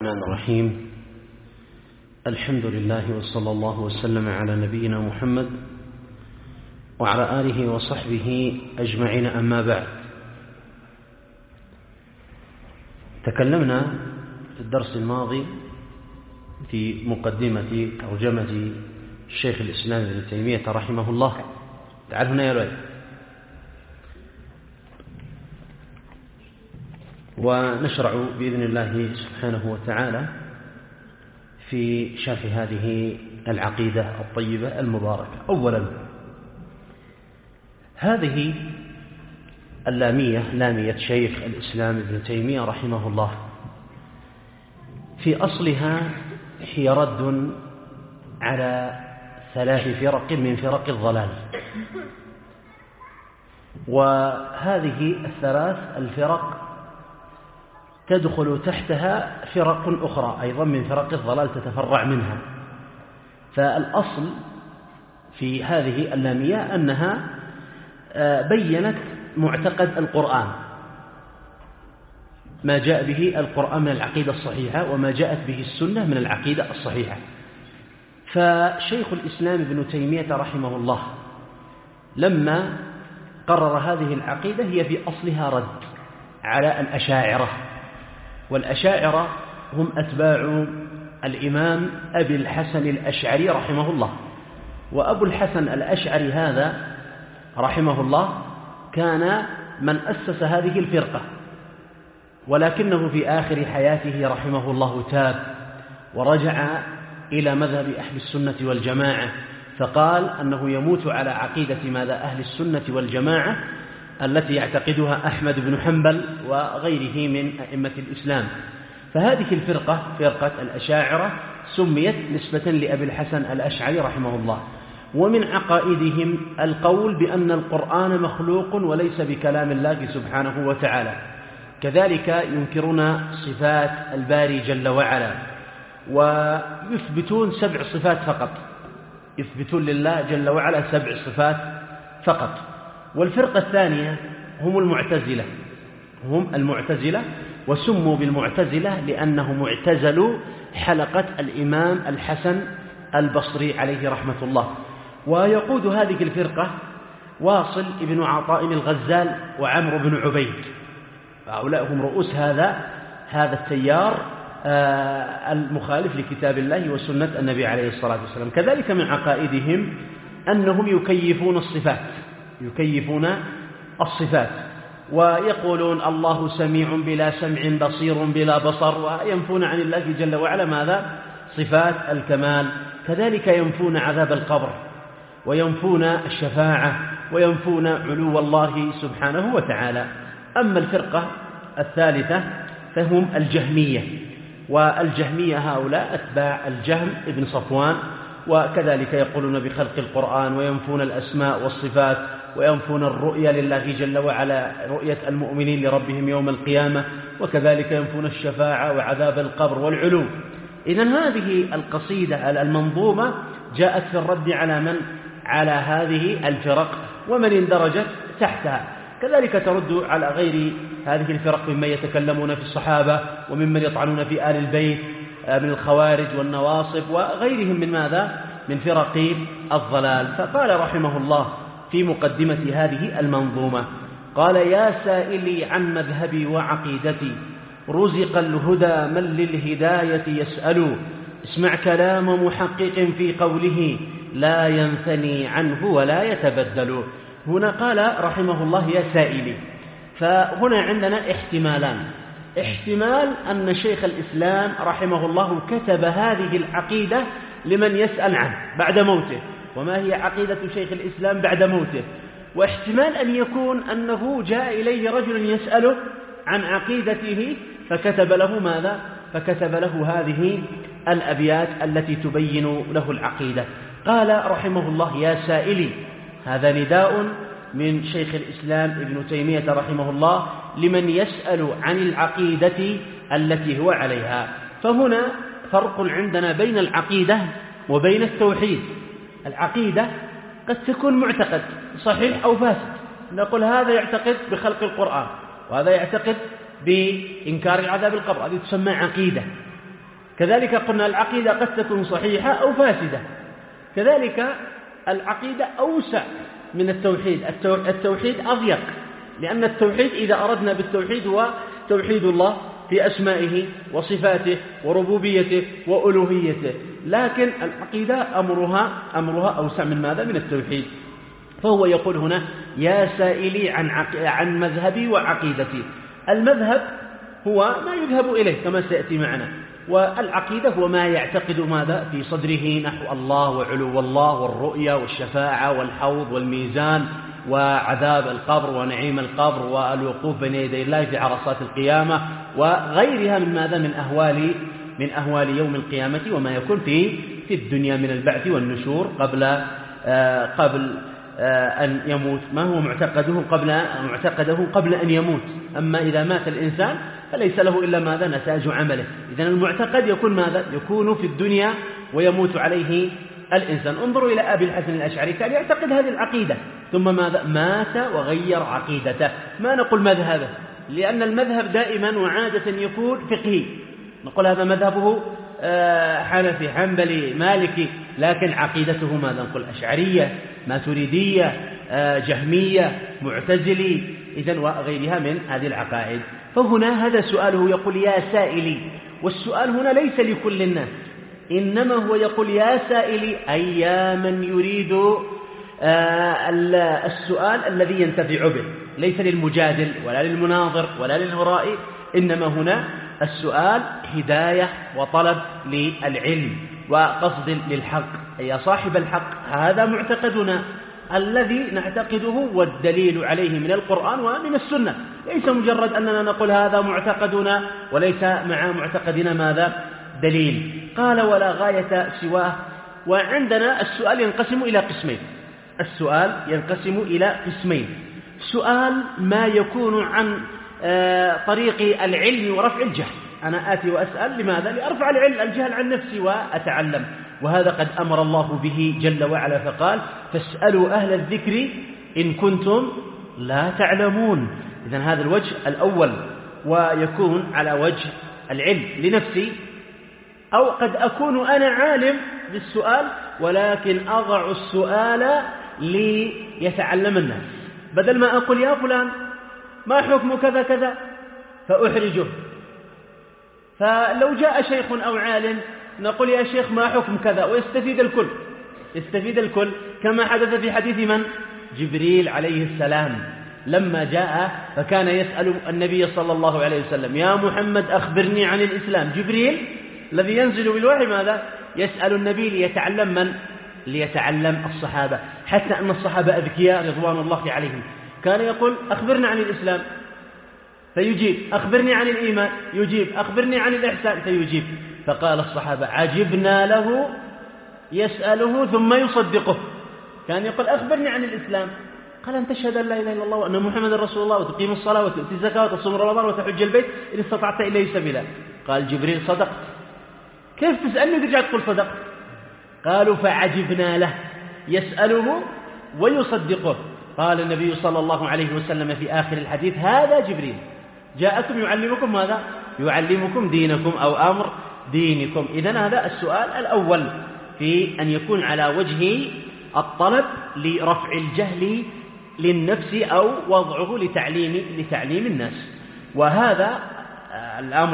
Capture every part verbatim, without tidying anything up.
الرحمن الرحيم. الحمد لله وصلى الله وسلم على نبينا محمد وعلى آله وصحبه أجمعين، أما بعد. تكلمنا في الدرس الماضي في مقدمة ترجمة الشيخ الإسلام ابن تيمية رحمه الله. تعال هنا يا ولد. ونشرع بإذن الله سبحانه وتعالى في شرح هذه العقيدة الطيبة المباركة. أولا، هذه اللامية لامية شيخ الإسلام ابن تيمية رحمه الله في أصلها هي رد على ثلاث فرق من فرق الضلال، وهذه الثلاث الفرق تدخل تحتها فرق أخرى أيضا من فرق الضلال تتفرع منها. فالأصل في هذه اللامية أنها بيّنت معتقد القرآن، ما جاء به القرآن من العقيدة الصحيحة وما جاءت به السنة من العقيدة الصحيحة. فشيخ الإسلام ابن تيمية رحمه الله لما قرر هذه العقيدة هي في أصلها رد على الأشاعرة، والأشاعرة هم أتباع الإمام أبي الحسن الأشعري رحمه الله. وأبو الحسن الأشعري هذا رحمه الله كان من أسس هذه الفرقة، ولكنه في آخر حياته رحمه الله تاب ورجع إلى مذهب أهل السنة والجماعة، فقال أنه يموت على عقيدة ماذا أهل السنة والجماعة التي يعتقدها أحمد بن حنبل وغيره من أئمة الإسلام. فهذه الفرقة فرقة الأشاعرة سميت نسبة لأبي الحسن الأشعري رحمه الله. ومن عقائدهم القول بأن القرآن مخلوق وليس بكلام الله سبحانه وتعالى. كذلك ينكرون صفات الباري جل وعلا، ويثبتون سبع صفات فقط، يثبتون لله جل وعلا سبع صفات فقط. والفرقة الثانية هم المعتزلة، هم المعتزلة وسموا بالمعتزلة لأنهم اعتزلوا حلقة الإمام الحسن البصري عليه رحمة الله. ويقود هذه الفرقة واصل ابن عطاء الغزال وعمرو بن عبيد، هؤلاء هم رؤوس هذا هذا التيار المخالف لكتاب الله وسنة النبي عليه الصلاة والسلام. كذلك من عقائدهم أنهم يكيفون الصفات يكيفون الصفات ويقولون الله سميع بلا سمع، بصير بلا بصر، وينفون عن الله جل وعلا ماذا؟ صفات الكمال. كذلك ينفون عذاب القبر وينفون الشفاعة وينفون علو الله سبحانه وتعالى. أما الفرقة الثالثة فهم الجهمية، والجهمية هؤلاء أتباع الجهم ابن صفوان، وكذلك يقولون بخلق القرآن وينفون الأسماء والصفات وينفون الرؤية لله جل وعلا، رؤية المؤمنين لربهم يوم القيامة، وكذلك ينفون الشفاعة وعذاب القبر والعلو. إذن هذه القصيدة المنظومة جاءت في الرد على من؟ على هذه الفرق ومن اندرجت تحتها. كذلك ترد على غير هذه الفرق ممن يتكلمون في الصحابة وممن يطعنون في آل البيت من الخوارج والنواصب وغيرهم من ماذا؟ من فرق الضلال. فقال رحمه الله في مقدمة هذه المنظومة، قال: يا سائلي عن مذهبي وعقيدتي، رزق الهدى من للهداية يسأل، اسمع كلام محقق في قوله لا ينثني عنه ولا يتبدل. هنا قال رحمه الله يا سائلي، فهنا عندنا احتمالان. احتمال أن شيخ الإسلام رحمه الله كتب هذه العقيدة لمن يسأل عنه بعد موته، وما هي عقيدة شيخ الإسلام بعد موته. واحتمال أن يكون أنه جاء إليه رجل يسأله عن عقيدته فكتب له ماذا؟ فكتب له هذه الأبيات التي تبين له العقيدة. قال رحمه الله يا سائلي، هذا نداء من شيخ الإسلام ابن تيمية رحمه الله لمن يسأل عن العقيدة التي هو عليها. فهنا فرق عندنا بين العقيدة وبين التوحيد. العقيدة قد تكون معتقد صحيح أو فاسد، نقول هذا يعتقد بخلق القرآن وهذا يعتقد بإنكار عذاب القبر، هذه تسمى عقيدة. كذلك قلنا العقيدة قد تكون صحيحة أو فاسدة. كذلك العقيدة أوسع من التوحيد، التوحيد أضيق، لأن التوحيد إذا أردنا بالتوحيد هو توحيد الله في أسمائه وصفاته وربوبيته وألوهيته، لكن العقيدة أمرها أمرها أوسع من ماذا؟ من التوحيد. فهو يقول هنا: يا سائلي عن عن مذهبي وعقيدتي. المذهب هو ما يذهب إليه كما سيأتي معنا، والعقيدة هو ما يعتقد ماذا في صدره نحو الله وعلو الله والرؤية والشفاعة والحوض والميزان وعذاب القبر ونعيم القبر والوقوف بين يدي الله في عرصات القيامة وغيرها من ماذا؟ من أهوال من أهوال يوم القيامة وما يكون في في الدنيا من البعث والنشور قبل آه قبل آه أن يموت، ما هو معتقده قبل معتقده قبل أن يموت. أما إذا مات الإنسان فليس له إلا ماذا؟ نتاج عمله. إذن المعتقد يكون ماذا؟ يكون في الدنيا ويموت عليه الإنسان. انظروا إلى أبي الحسن الأشعري، كان يعتقد هذه العقيدة ثم ماذا؟ مات وغير عقيدته. ما نقول مذهبه، لأن المذهب دائما وعادة يكون فقهي، نقول هذا مذهبه حنفي حنبلي مالكي، لكن عقيدته ماذا؟ نقول أشعرية ماتريدية جهمية معتزلي، إذن وغيرها من هذه العقائد. فهنا هذا سؤاله، يقول: يا سائلي. والسؤال هنا ليس لكل الناس، إنما هو يقول: يا سائلي، أي يا من يريد السؤال الذي ينتفع به، ليس للمجادل ولا للمناظر ولا للمرائي، إنما هنا السؤال هداية وطلب للعلم وقصد للحق. يا صاحب الحق، هذا معتقدنا الذي نعتقده والدليل عليه من القرآن ومن السنة، ليس مجرد أننا نقول هذا معتقدنا وليس مع معتقدنا ماذا؟ دليل. قال: ولا غاية سواه. وعندنا السؤال ينقسم إلى قسمين، السؤال ينقسم إلى قسمين: سؤال ما يكون عن طريق العلم ورفع الجهل، أنا آتي وأسأل لماذا؟ لأرفع العلم الجهل عن نفسي وأتعلم، وهذا قد أمر الله به جل وعلا فقال: فاسألوا أهل الذكر إن كنتم لا تعلمون. إذن هذا الوجه الأول، ويكون على وجه العلم لنفسي، أو قد أكون أنا عالم بالسؤال ولكن أضع السؤال ليتعلم الناس، بدل ما أقول يا فلان ما حكم كذا كذا فأحرجه. فلو جاء شيخ أو عالم نقول يا شيخ ما حكم كذا، ويستفيد الكل، يستفيد الكل، كما حدث في حديث من؟ جبريل عليه السلام لما جاء فكان يسأل النبي صلى الله عليه وسلم: يا محمد أخبرني عن الإسلام. جبريل الذي ينزل بالوحي ماذا؟ يسأل النبي ليتعلم من؟ ليتعلم الصحابة، حتى أن الصحابة أذكياء رضوان الله عليهم، كان يقول: أخبرنا عن الإسلام فيجيب، أخبرني عن الإيمان يجيب، أخبرني عن الإحسان فيجيب. فقال الصحابة: عجبنا له يسأله ثم يصدقه. كان يقول: أخبرني عن الإسلام، قال: أن تشهد أن لا إله إلا الله وأن محمد رسول الله وتقيم الصلاة وتؤتي الزكاة وتصوم رمضان وتحج البيت إن استطعت إليه سبيلا. قال جبريل: صدقت. كيف تسألني وترجع تقول صدقت؟ قالوا: فعجبنا له يسأله ويصدقه. قال النبي صلى الله عليه وسلم في آخر الحديث: هذا جبريل جاءكم يعلمكم ماذا؟ يعلمكم دينكم أو أمر دينكم. إذن هذا السؤال الأول في أن يكون على وجه الطلب لرفع الجهل للنفس أو وضعه لتعليم لتعليم الناس. وهذا الأمر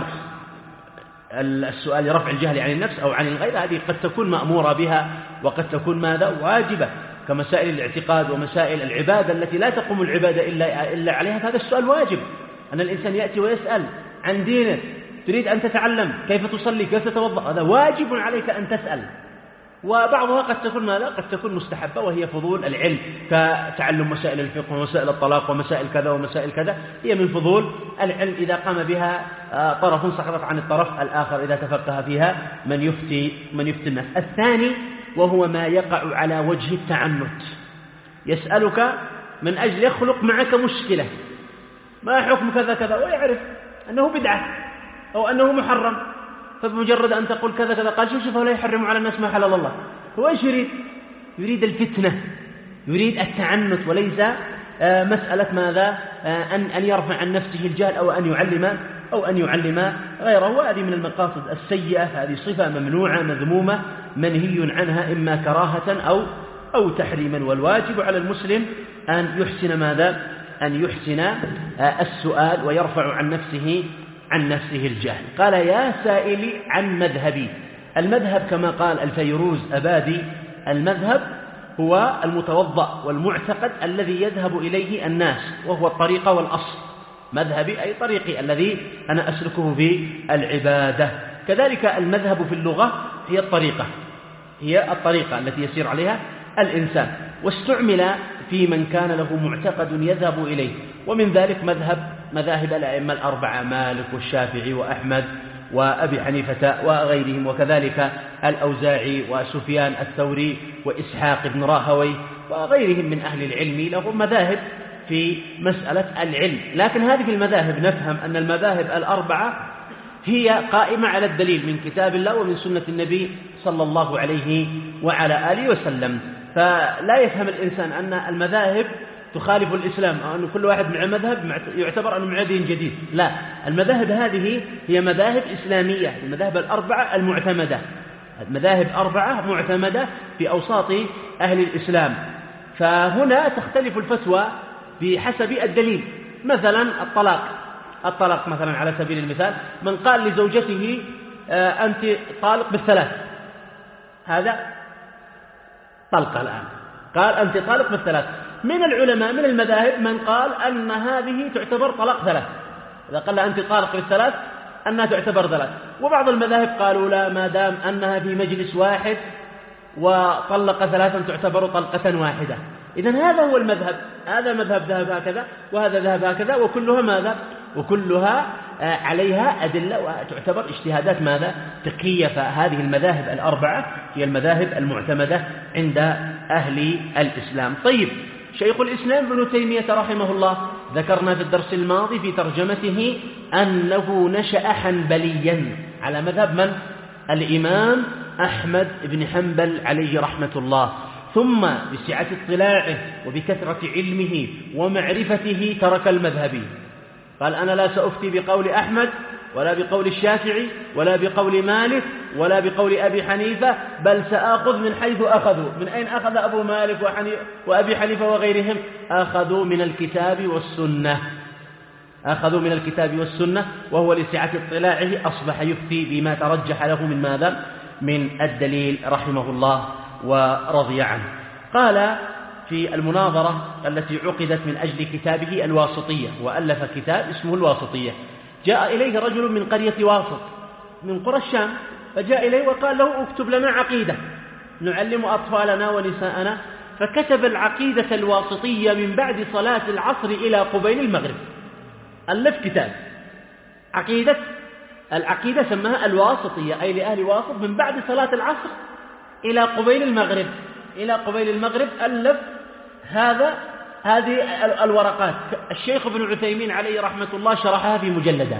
السؤال لرفع الجهل عن النفس أو عن الغير، هذه قد تكون مأمورة بها وقد تكون ماذا؟ واجبة، كمسائل الاعتقاد ومسائل العبادة التي لا تقوم العبادة إلا, إلا عليها. هذا السؤال واجب، أن الإنسان يأتي ويسأل عن دينه، تريد أن تتعلم كيف تصلي كيف تتوضأ، هذا واجب عليك أن تسأل. وبعضها قد تكون ماذا؟ قد تكون مستحبة وهي فضول العلم، كتعلم مسائل الفقه ومسائل الطلاق ومسائل كذا ومسائل كذا، هي من فضول العلم إذا قام بها طرف سقطت عن الطرف الآخر إذا تفقه فيها من يفتي من يفتي الناس. الثاني وهو ما يقع على وجه التعنت، يسألك من أجل يخلق معك مشكلة، ما حكم كذا كذا، ويعرف أنه بدعة أو أنه محرم، فبمجرد أن تقول كذا كذا قال شوف شوف لا يحرم على الناس ما حلل الله. هو إيش يريد؟ يريد الفتنة، يريد التعنت، وليس مسألة ماذا؟ أن أن يرفع عن نفسه الجهل أو أن يعلم أو أن يعلم غيره، وهذه من المقاصد السيئة، هذه صفة ممنوعة مذمومة منهي عنها إما كراهة أو أو تحريما. والواجب على المسلم أن يحسن ماذا؟ أن يحسن السؤال ويرفع عن نفسه عن نفسه الجهل. قال يا سائلي عن مذهبي. المذهب كما قال الفيروز أبادي، المذهب هو المتوضأ والمعتقد الذي يذهب إليه الناس، وهو الطريقة والأصل. مذهبي أي طريقي الذي أنا أسلكه في العبادة. كذلك المذهب في اللغة هي الطريقة، هي الطريقة التي يسير عليها الإنسان، واستعمل في من كان له معتقد يذهب إليه، ومن ذلك مذهب مذاهب الأئمة الأربعة مالك والشافعي وأحمد وأبي حنيفة وغيرهم، وكذلك الأوزاعي وسفيان الثوري وإسحاق بن راهوي وغيرهم من أهل العلم لهم مذاهب في مسألة العلم. لكن هذه المذاهب نفهم أن المذاهب الأربعة هي قائمة على الدليل من كتاب الله ومن سنة النبي صلى الله عليه وعلى آله وسلم. فلا يفهم الإنسان أن المذاهب تخالف الإسلام أو أن كل واحد مع مذهب يعتبر أنه مع دين جديد. لا، المذاهب هذه هي مذاهب إسلامية، المذاهب الأربعة المعتمدة، المذاهب أربعة معتمدة في أوساط أهل الإسلام. فهنا تختلف الفتوى بحسب الدليل. مثلا الطلاق، الطلاق مثلا على سبيل المثال، من قال لزوجته أنت طالق بالثلاث، هذا طلقة الآن، قال أنت طالق بالثلاث. من العلماء من المذاهب من قال أن هذه تعتبر طلاق ثلاث، إذا قال أنت طالق بالثلاث أنها تعتبر ثلاث. وبعض المذاهب قالوا لا، ما دام أنها في مجلس واحد وطلق ثلاثا تعتبر طلقة واحدة. إذن هذا هو المذهب، هذا مذهب ذهب هكذا وهذا ذهب هكذا، وكلها ماذا؟ وكلها عليها أدلة وتعتبر اجتهادات ماذا؟ فقهية. فهذه المذاهب الأربعة هي المذاهب المعتمدة عند أهل الإسلام. طيب، شيخ الإسلام ابن تيمية رحمه الله ذكرنا في الدرس الماضي في ترجمته أنه نشأ حنبليا على مذهب من؟ الإمام أحمد بن حنبل عليه رحمة الله، ثم بسعة اطلاعه وبكثرة علمه ومعرفته ترك المذهبي، قال أنا لا سأفتي بقول أحمد ولا بقول الشافعي ولا بقول مالك ولا بقول أبي حنيفة، بل سأخذ من حيث أخذوا. من أين أخذ أبو مالك وأبي حنيفة وغيرهم؟ أخذوا من الكتاب والسنة، أخذوا من الكتاب والسنة، وهو لسعة اطلاعه أصبح يفتي بما ترجح له من ماذا؟ من الدليل رحمه الله ورضي عنه. قال في المناظرة التي عقدت من أجل كتابه الواسطية، وألف كتاب اسمه الواسطية، جاء إليه رجل من قرية واسط من قرى الشام، فجاء إليه وقال له اكتب لنا عقيدة نعلم أطفالنا ونساءنا، فكتب العقيدة الواسطية من بعد صلاة العصر إلى قبيل المغرب. ألف كتاب عقيدة، العقيدة سماها الواسطية، أي لأهل واسط، من بعد صلاة العصر إلى قبيل المغرب، إلى قبيل المغرب ألف هذا هذه الورقات. الشيخ ابن عثيمين عليه رحمة الله شرحها في مجلدان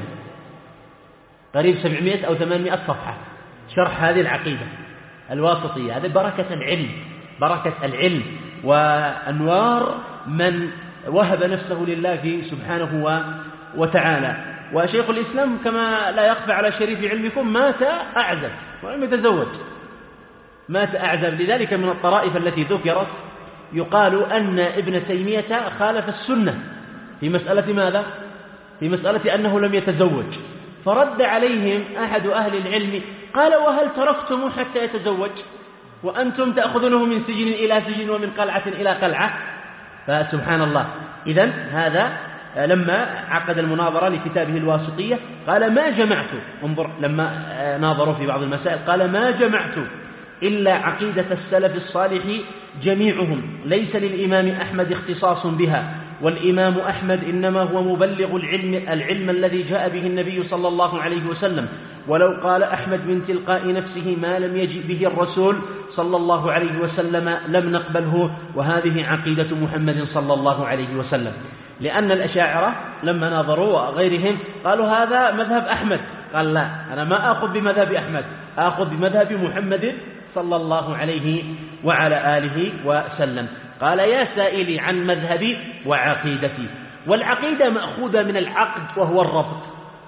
قريب سبعمائة أو ثمانمائة صفحة، شرح هذه العقيدة الواسطية. هذه بركة العلم، بركة العلم وأنوار من وهب نفسه لله سبحانه وتعالى. وشيخ الإسلام كما لا يخفى على شريف علمكم مات أعزب ولم يتزوج، مات أعزب. لذلك من الطرائف التي ذكرت يقال أن ابن تيمية خالف السنة في مسألة ماذا؟ في مسألة أنه لم يتزوج، فرد عليهم أحد أهل العلم قال وهل تركتم حتى يتزوج وأنتم تأخذونه من سجن إلى سجن ومن قلعة إلى قلعة؟ فسبحان الله. إذن هذا لما عقد المناظرة لكتابه الواسطية قال ما جمعت، انظر لما ناظروا في بعض المسائل قال ما جمعت إلا عقيدة السلف الصالح جميعهم، ليس للإمام أحمد اختصاص بها، والإمام أحمد إنما هو مبلغ العلم, العلم الذي جاء به النبي صلى الله عليه وسلم، ولو قال أحمد من تلقاء نفسه ما لم يجئ به الرسول صلى الله عليه وسلم لم نقبله، وهذه عقيدة محمد صلى الله عليه وسلم. لأن الأشاعرة لما ناظروا وغيرهم قالوا هذا مذهب أحمد، قال لا، أنا ما أخذ بمذهب أحمد، أخذ بمذهب محمد صلى الله عليه وعلى آله وسلم. قال يا سائلي عن مذهبي وعقيدتي. والعقيدة مأخوذة من العقد وهو الربط،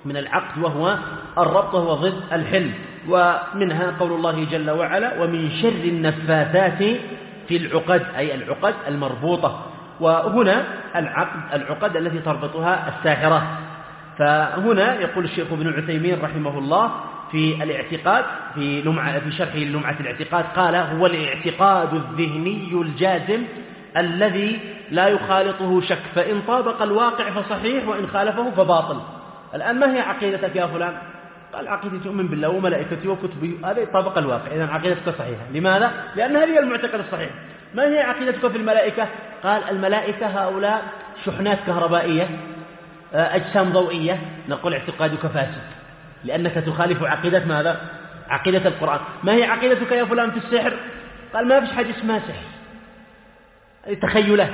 من العقد وهو الربط، وهو ضد الحل. ومنها قول الله جل وعلا: ومن شر النفاثات في العقد، أي العقد المربوطة. وهنا العقد العقد التي تربطها الساحرة. فهنا يقول الشيخ ابن عثيمين رحمه الله في الاعتقاد في لمعة في شرحه لمعة الاعتقاد قال: هو الاعتقاد الذهني الجازم الذي لا يخالطه شك، فإن طابق الواقع فصحيح وإن خالفه فباطل. الآن ما هي عقيدتك يا فلان؟ قال: عقيدتي تؤمن بالله وملائكته وكتبه. هذا طابق الواقع، إذن عقيدتك صحيحة. لماذا؟ لأن هذه المعتقد الصحيح. ما هي عقيدتك في الملائكة؟ قال: الملائكة هؤلاء شحنات كهربائية، أجسام ضوئية. نقول: اعتقادك فاسد لأنك تخالف عقيدة ماذا؟ عقيدة القرآن. ما هي عقيدتك يا فلان في السحر؟ قال: ما فيش حاجة اسمها سحر، هذه تخيلات.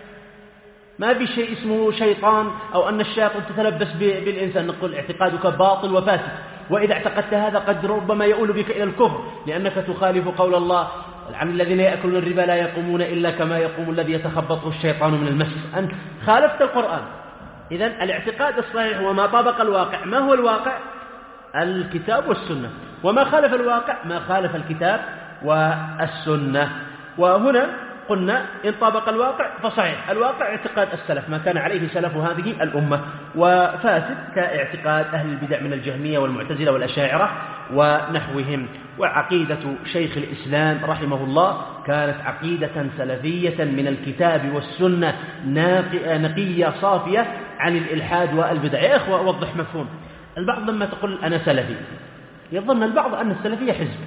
ما في شيء اسمه شيطان أو أن الشياطين تتلبس بالإنسان. نقول: اعتقادك باطل وفاسد، وإذا اعتقدت هذا قد ربما يؤول بك إلى الكفر، لأنك تخالف قول الله: عن الذين يأكلون الربا لا يقومون إلا كما يقوم الذي يتخبطه الشيطان من المس. أنت خالفت القرآن. إذن الاعتقاد الصحيح وما طابق الواقع. ما هو الواقع؟ الكتاب والسنة. وما خالف الواقع ما خالف الكتاب والسنة. وهنا قلنا: إن طابق الواقع فصحيح. الواقع اعتقاد السلف، ما كان عليه سلف هذه الأمة، وفاسد كاعتقاد أهل البدع من الجهمية والمعتزلة والأشاعرة ونحوهم. وعقيدة شيخ الإسلام رحمه الله كانت عقيدة سلفية من الكتاب والسنة، نقية صافية عن الإلحاد والبدع. يا إخوة أوضح مفهوم. البعض لما تقول أنا سلفي يظن البعض أن السلفية حزب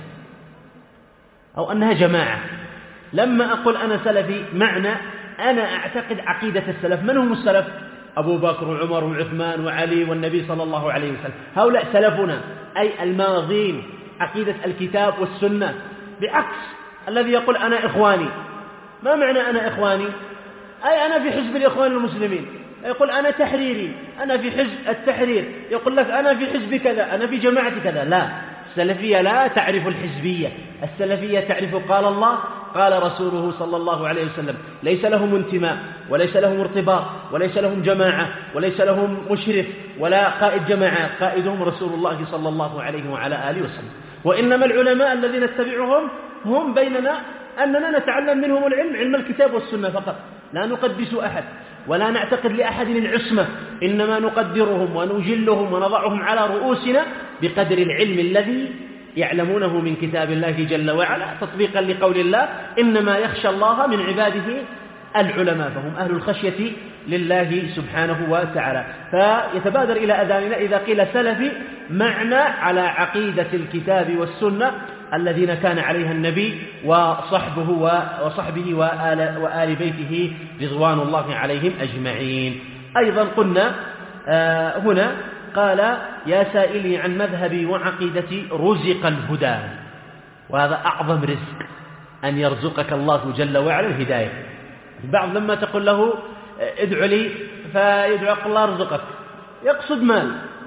أو أنها جماعة. لما أقول أنا سلفي معنى أنا أعتقد عقيدة السلف. من هم السلف؟ أبو بكر وعمر وعثمان وعلي والنبي صلى الله عليه وسلم، هؤلاء سلفنا، أي الماضين عقيدة الكتاب والسنة. بعكس الذي يقول أنا إخواني. ما معنى أنا إخواني؟ أي أنا في حزب الإخوان المسلمين. يقول أنا تحريري، أنا في حزب التحرير. يقول لك أنا في حزب كذا، أنا في جماعة كذا. لا، السلفية لا تعرف الحزبية. السلفية تعرف قال الله قال رسوله صلى الله عليه وسلم. ليس لهم انتماء وليس لهم ارتباط وليس لهم جماعة وليس لهم مشرف ولا قائد جماعة، قائدهم رسول الله صلى الله عليه وعلى آله وسلم. وإنما العلماء الذين نتبعهم هم بيننا أننا نتعلم منهم العلم، علم الكتاب والسنة فقط. لا نقدس أحد ولا نعتقد لأحد العصمة، إنما نقدرهم ونجلهم ونضعهم على رؤوسنا بقدر العلم الذي يعلمونه من كتاب الله جل وعلا، تطبيقا لقول الله: إنما يخشى الله من عباده العلماء. فهم أهل الخشية لله سبحانه وتعالى. فيتبادر إلى أذاننا إذا قيل سلفي معنى على عقيدة الكتاب والسنة الذين كان عليها النبي وصحبه وصحبه وآل, وآل بيته رضوان الله عليهم أجمعين. أيضا قلنا آه هنا قال: يا سائلي عن مذهبي وعقيدتي رزق الهدى. وهذا أعظم رزق، أن يرزقك الله جل وعلا الهداية. البعض لما تقول له ادعو لي فيدعوك الله رزقك، يقصد مال،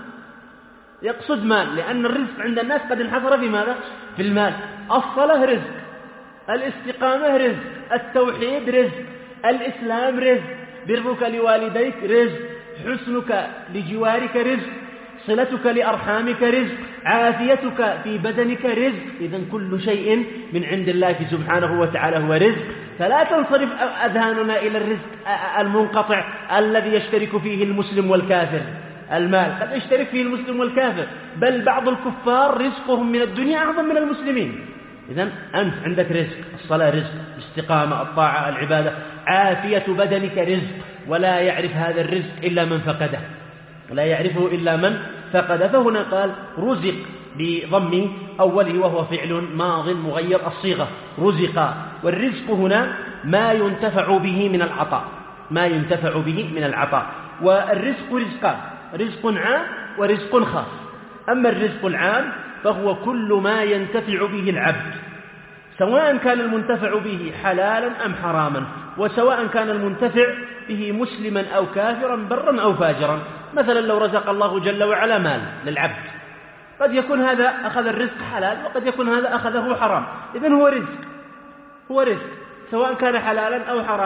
يقصد مال، لأن الرزق عند الناس قد انحصر في ماذا؟ في المال. الصلاة رزق، الاستقامة رزق، التوحيد رزق، الإسلام رزق، برك لوالديك رزق، حسنك لجوارك رزق، صلتك لأرحامك رزق، عافيتك في بدنك رزق. إذن كل شيء من عند الله سبحانه وتعالى هو رزق. فلا تنصرف أذهاننا إلى الرزق المنقطع الذي يشترك فيه المسلم والكافر. المال قد يشترك فيه المسلم والكافر، بل بعض الكفار رزقهم من الدنيا أعظم من المسلمين. إذن أنت عندك رزق، الصلاة رزق، الاستقامة، الطاعة، العبادة، عافية بدنك رزق، ولا يعرف هذا الرزق إلا من فقده، لا يعرفه إلا من فقد. فهنا قال رزق بضم أوله وهو فعل ماض مغير الصيغة، رزق. والرزق هنا ما ينتفع به من العطاء، ما ينتفع به من العطاء. والرزق رزقان: رزق عام ورزق خاص. أما الرزق العام فهو كل ما ينتفع به العبد، سواء كان المنتفع به حلالا أم حراما، وسواء كان المنتفع به مسلما أو كافرا، برا أو فاجرا. مثلا لو رزق الله جل وعلا مال للعبد، قد يكون هذا أخذ الرزق حلال وقد يكون هذا أخذه حرام، إذن هو رزق، هو رزق سواء كان حلالا أو حراما.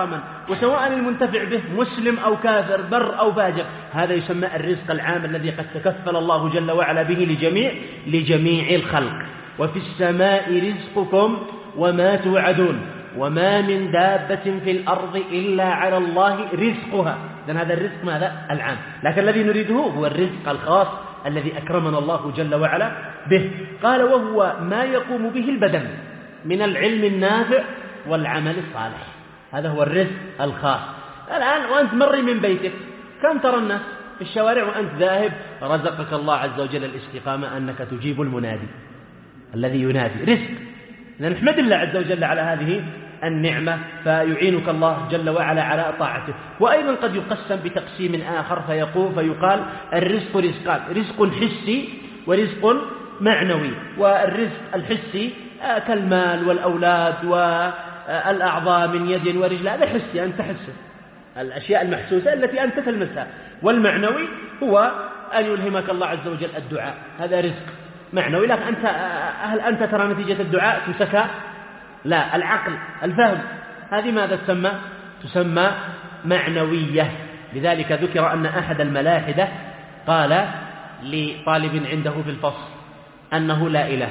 وسواء المنتفع به مسلم أو كافر بر أو فاجر. هذا يسمى الرزق العام الذي قد تكفل الله جل وعلا به لجميع لجميع الخلق. وفي السماء رزقكم وما توعدون وما من دابة في الأرض إلا على الله رزقها. إذن هذا الرزق ماذا؟ العام. لكن الذي نريده هو الرزق الخاص الذي أكرمنا الله جل وعلا به. قال وهو ما يقوم به البدن من العلم النافع والعمل الصالح. هذا هو الرزق الخاص. الآن وأنت مري من بيتك كم ترى الناس في الشوارع وأنت ذاهب رزقك الله عز وجل الاستقامة أنك تجيب المنادي الذي ينادي رزق. نحمد الله عز وجل على هذه النعمة فيعينك الله جل وعلا على طاعته. وأيضا قد يقسم بتقسيم آخر فيقول فيقال الرزق رزقان: رزق حسي ورزق معنوي. والرزق الحسي كالمال والأولاد والأعضاء من يد ورجل، هذا حسي أنت تحسه، الأشياء المحسوسة التي أنت تلمسها. والمعنوي هو أن يلهمك الله عز وجل الدعاء، هذا رزق معنوي. لكن أنت هل أنت ترى نتيجة الدعاء تمسكها؟ لا، العقل الفهم هذه ماذا تسمى؟ تسمى معنوية. لذلك ذكر أن أحد الملاحدة قال لطالب عنده في الفصل أنه لا إله،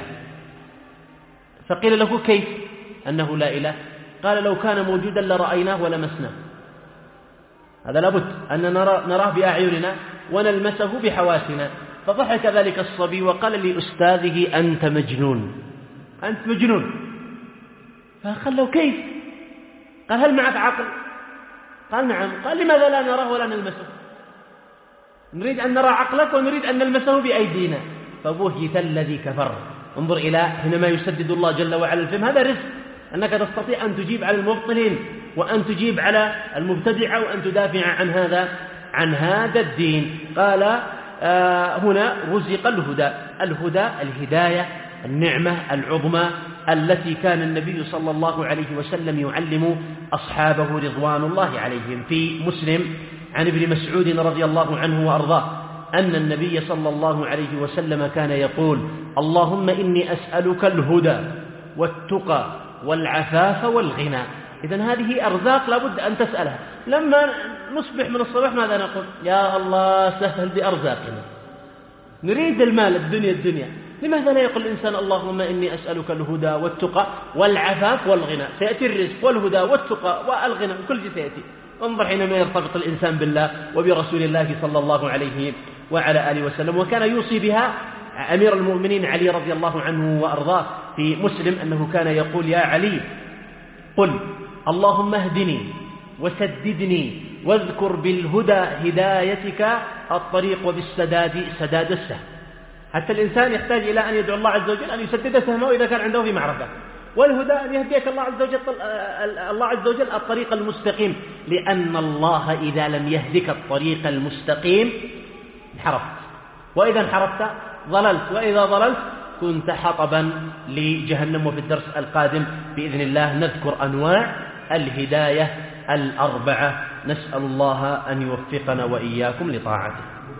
فقيل له كيف أنه لا إله؟ قال لو كان موجودا لرأيناه ولمسناه. هذا لابد أن نرى نراه بأعيننا ونلمسه بحواسنا. فضحك ذلك الصبي وقال لأستاذه أنت مجنون، أنت مجنون. فقال له كيف؟ قال هل معك عقل؟ قال نعم. قال لماذا لا نراه ولا نلمسه؟ نريد أن نرى عقلك ونريد أن نلمسه بأيدينا. فبهت الذي كفر. انظر إلى حينما يسدد الله جل وعلا الفهم، هذا رزق أنك تستطيع أن تجيب على المبطلين وأن تجيب على المبتدعة وأن تدافع عن هذا عن هذا الدين. قال آه هنا رزق الهدى. الهدى الهداية النعمة العظمى التي كان النبي صلى الله عليه وسلم يعلم أصحابه رضوان الله عليهم. في مسلم عن ابن مسعود رضي الله عنه وأرضاه أن النبي صلى الله عليه وسلم كان يقول اللهم إني أسألك الهدى والتقى والعفاف والغنى. إذن هذه أرزاق لابد أن تسألها. لما نصبح من الصباح ماذا نقول؟ يا الله سهل بأرزاقنا، نريد المال الدنيا الدنيا. لماذا لا يقول الإنسان اللهم إني أسألك الهدى والتقى والعفاف والغنى؟ سيأتي الرزق والهدى والتقى والغنى كل شيء سيأتي. انظر حينما يرتبط الإنسان بالله وبرسول الله صلى الله عليه وعلى آله وسلم. وكان يوصي بها أمير المؤمنين علي رضي الله عنه وأرضاه في مسلم أنه كان يقول يا علي قل اللهم اهدني وسددني واذكر بالهدى هدايتك الطريق وبالسداد سداد السهم. حتى الإنسان يحتاج إلى أن يدعو الله عز وجل أن يسدد سهمه إذا كان عنده في معركة. والهدى أن يهديك الله عز وجل الله عز وجل الطريق المستقيم، لأن الله إذا لم يهدك الطريق المستقيم انحرفت، وإذا انحرفت ضللت، وإذا ضللت كنت حطبا لجهنم. وفي الدرس القادم بإذن الله نذكر أنواع الهداية الأربعة. نسأل الله أن يوفقنا وإياكم لطاعته.